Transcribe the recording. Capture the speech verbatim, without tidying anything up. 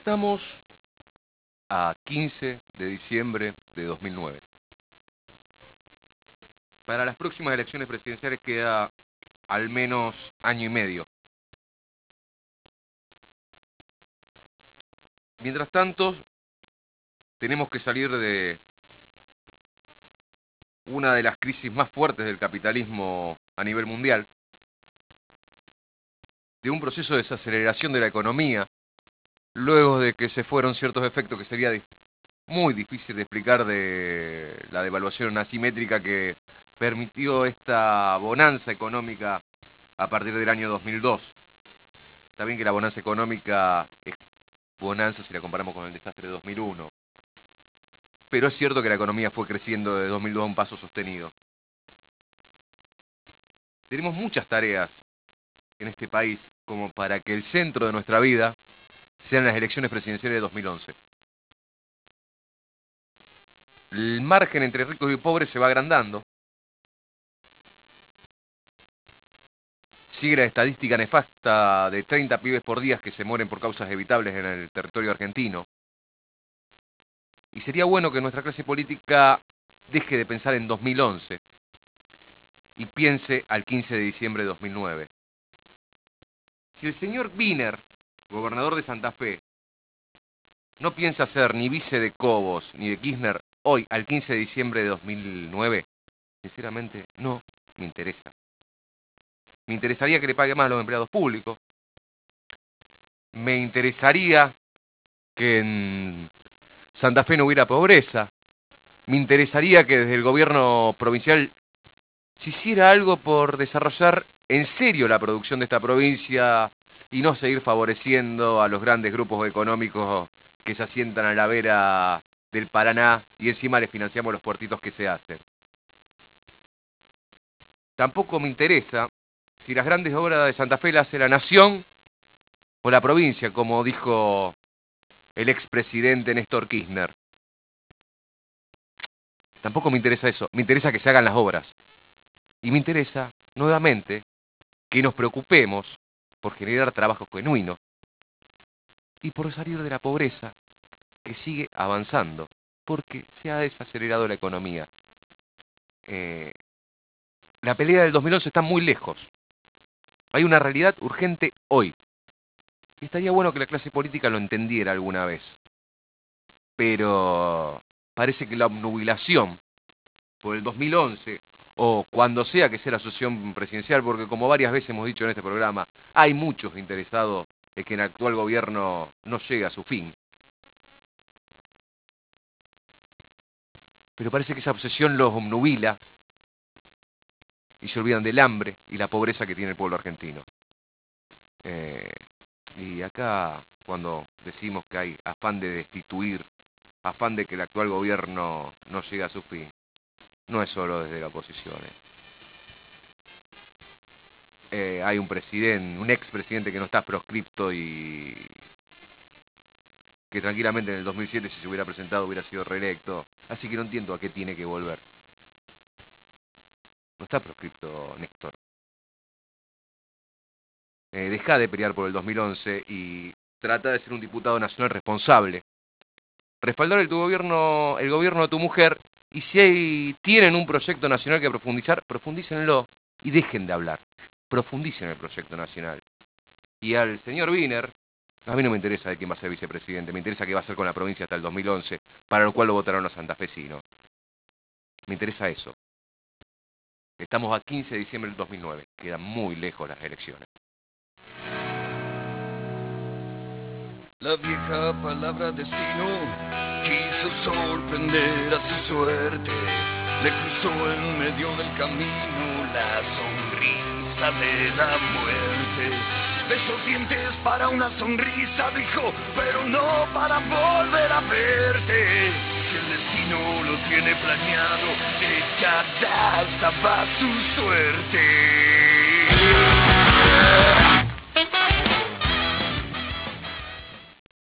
Estamos a quince de diciembre de dos mil nueve. Para las próximas elecciones presidenciales queda al menos año y medio. Mientras tanto, tenemos que salir de una de las crisis más fuertes del capitalismo a nivel mundial, de un proceso de desaceleración de la economía, luego de que se fueron ciertos efectos que sería muy difícil de explicar de la devaluación asimétrica que permitió esta bonanza económica a partir del año dos mil dos. Está bien que la bonanza económica es bonanza si la comparamos con el desastre de dos mil uno, pero es cierto que la economía fue creciendo de dos mil dos a un paso sostenido. Tenemos muchas tareas en este país como para que el centro de nuestra vida sean las elecciones presidenciales de dos mil once. El margen entre ricos y pobres se va agrandando. Sigue la estadística nefasta de treinta pibes por día que se mueren por causas evitables en el territorio argentino. Y sería bueno que nuestra clase política deje de pensar en dos mil once y piense al quince de diciembre de dos mil nueve. Si el señor Wiener, gobernador de Santa Fe, no piensa ser ni vice de Cobos ni de Kirchner hoy, al quince de diciembre de dos mil nueve, sinceramente no me interesa. Me interesaría que le pague más a los empleados públicos. Me interesaría que en Santa Fe no hubiera pobreza. Me interesaría que desde el gobierno provincial se hiciera algo por desarrollar en serio la producción de esta provincia y no seguir favoreciendo a los grandes grupos económicos que se asientan a la vera del Paraná y encima les financiamos los puertitos que se hacen. Tampoco me interesa si las grandes obras de Santa Fe las hace la nación o la provincia, como dijo el expresidente Néstor Kirchner. Tampoco me interesa eso, me interesa que se hagan las obras. Y me interesa, nuevamente, que nos preocupemos por generar trabajo genuino y por salir de la pobreza que sigue avanzando, porque se ha desacelerado la economía. Eh, la pelea del dos mil once está muy lejos. Hay una realidad urgente hoy. Y estaría bueno que la clase política lo entendiera alguna vez. Pero parece que la obnubilación por el dos mil once, o cuando sea que sea la sucesión presidencial, porque como varias veces hemos dicho en este programa, hay muchos interesados en que el actual gobierno no llegue a su fin. Pero parece que esa obsesión los obnubila y se olvidan del hambre y la pobreza que tiene el pueblo argentino. Eh, y acá, cuando decimos que hay afán de destituir, afán de que el actual gobierno no llegue a su fin, no es solo desde la oposición. Eh. Eh, hay un presidente, un expresidente que no está proscripto y que tranquilamente en el dos mil siete, si se hubiera presentado, hubiera sido reelecto. Así que no entiendo a qué tiene que volver. No está proscripto, Néstor. Eh, deja de pelear por el dos mil once y trata de ser un diputado nacional responsable. Respaldar el, tu gobierno, el gobierno de tu mujer, y si hay, tienen un proyecto nacional que profundizar, profundícenlo y dejen de hablar. Profundicen el proyecto nacional. Y al señor Wiener, a mí no me interesa de quién va a ser vicepresidente, me interesa qué va a hacer con la provincia hasta el dos mil once, para lo cual lo votaron los santafesinos. Me interesa eso. Estamos a quince de diciembre del dos mil nueve, quedan muy lejos las elecciones. La vieja palabra destino quiso sorprender a su suerte. Le cruzó en medio del camino la sonrisa de la muerte. De esos dientes para una sonrisa, dijo, pero no para volver a verte. Si el destino lo tiene planeado, echada estaba su suerte.